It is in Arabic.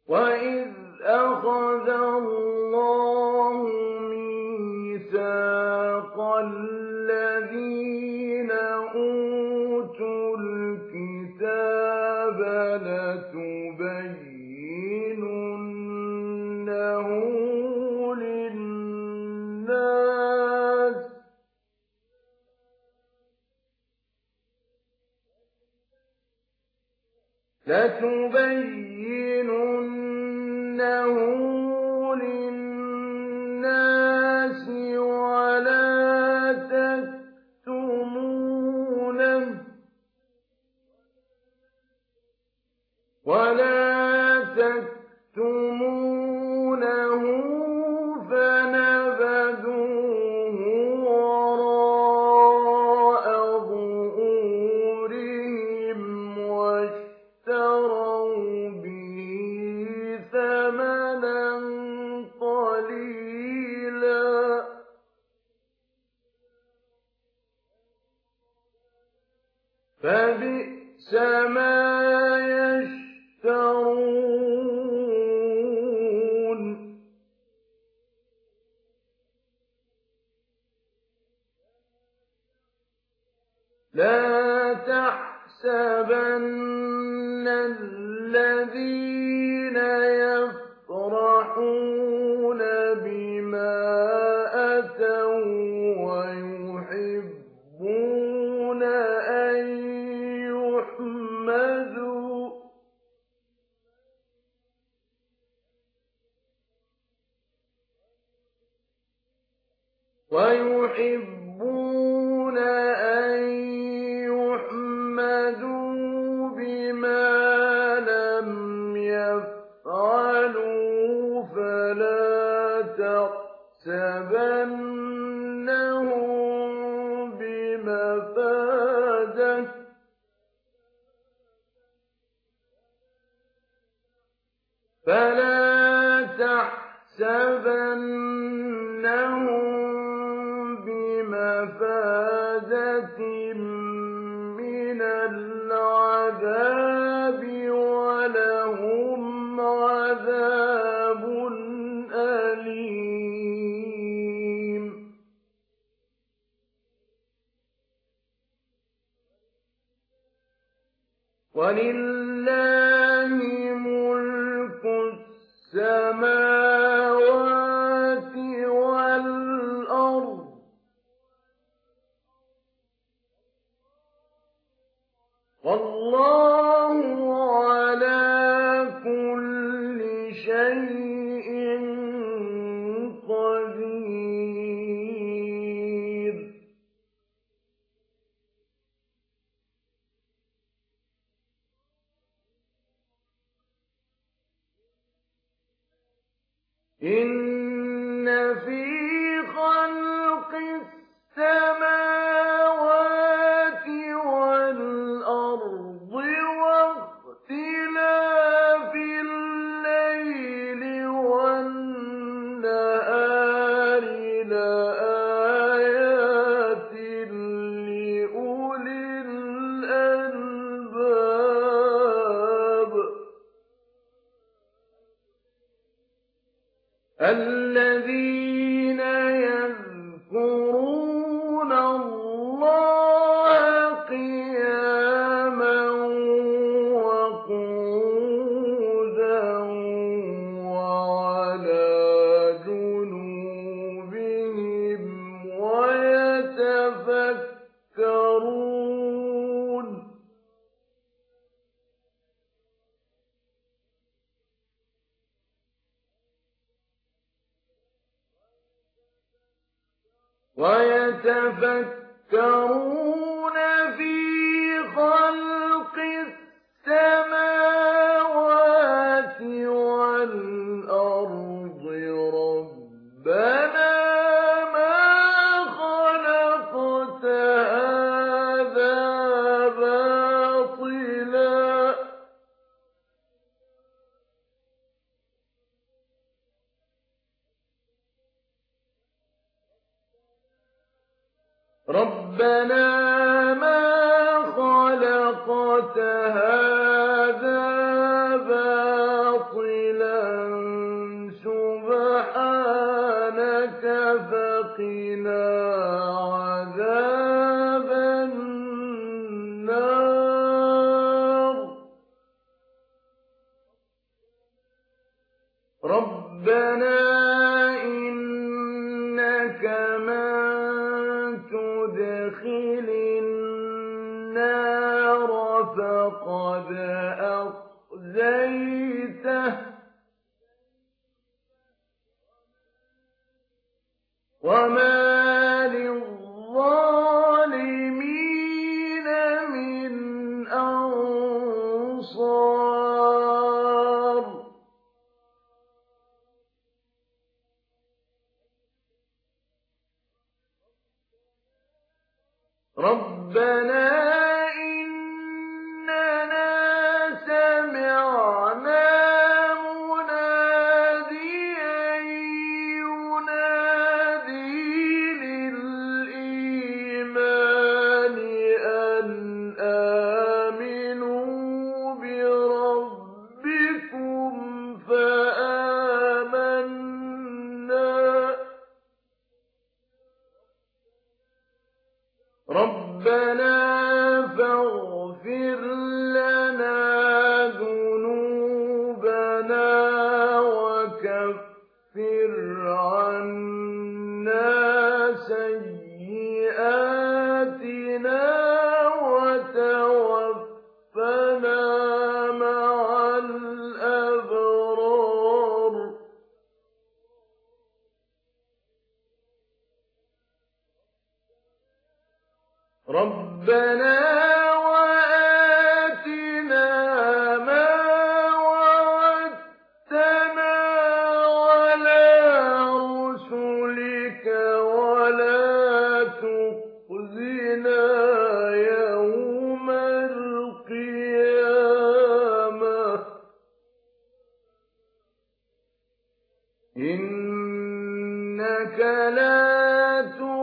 وَإِذْ أَخَذَ اللَّهُ مِيثَاقَ الَّذِينَ أُوتُوا الْكِتَابَ لَتُبَيِّنُنَّهُ لِلنَّاسِ وَلَا تَكْتُمُونَهُ فَنَبَذُوهُ وَرَاءَ ظُهُورِهِمْ وَاشْتَرَوْا بِهِ ثَمَنًا قَلِيلًا ۖ فَبِئْسَ مَا يَشْتَرُونَ. لَا تَحْسَبَنَّ الَّذِينَ يَفْرَحُونَ بِمَا أَتَوا وَيُحِبُّونَ أَن يُحْمَدُوا بِمَا لَمْ يَفْعَلُوا فَلَا تَحْسَبَنَّهُم بِمَفَازَةٍ مِّنَ الْعَذَابِ وَلَهُمْ عَذَابٌ أَلِيمٌ. وَلِلَّهِ مُلْكُ السَّمَاوَاتِ وَالْأَرْضِ ۚ وَاللَّهُ عَلَىٰ كُلِّ شَيْءٍ قَدِيرٌ. إِنَّ فِي خَلْقِ السَّمَاوَاتِ وَالْأَرْضِ وَاخْتِلَافِ اللَّيْلِ وَالنَّهَارِ لَآيَاتٍ لِّأُولِي الْأَلْبَابِ الَّذِينَ يَذْكُرُونَ اللَّهَ قِيَامًا وَقُعُودًا وَعَلَىٰ جُنُوبِهِمْ وَيَتَفَكَّرُونَ فِي خَلْقِ السَّمَاوَاتِ وَالْأَرْضِ رَبَّنَا مَا خَلَقْتَ هَٰذَا بَاطِلًا ۚ رَبَّنَا رَبَّنَا إِنَّكَ مَن تُدْخِلِ النَّارَ فَقَدْ أَخْزَيْتَهُ ۖ وَمَا لِلظَّالِمِينَ مِنْ أَنصَارٍ. رَبَّنَا إِنَّنَا سَمِعْنَا مُنَادِيًا يُنَادِي لِلْإِيمَانِ أَنْ آمِنُوا بِرَبِّكُمْ فَآمَنَّا. رَبَّنَا فَاغْفِرْ لَنَا ذُنُوبَنَا وَكَفِّرْ عَنَّا سَيِّئَاتِنَا وَتَوَفَّنَا مَعَ الْأَبْرَارِ. رَبَّنَا وَآتِنَا مَا وَعَدتَّنَا عَلَىٰ رُسُلِكَ وَلَا تُخْزِنَا يَوْمَ الْقِيَامَةِ ۗ إِنَّكَ لَا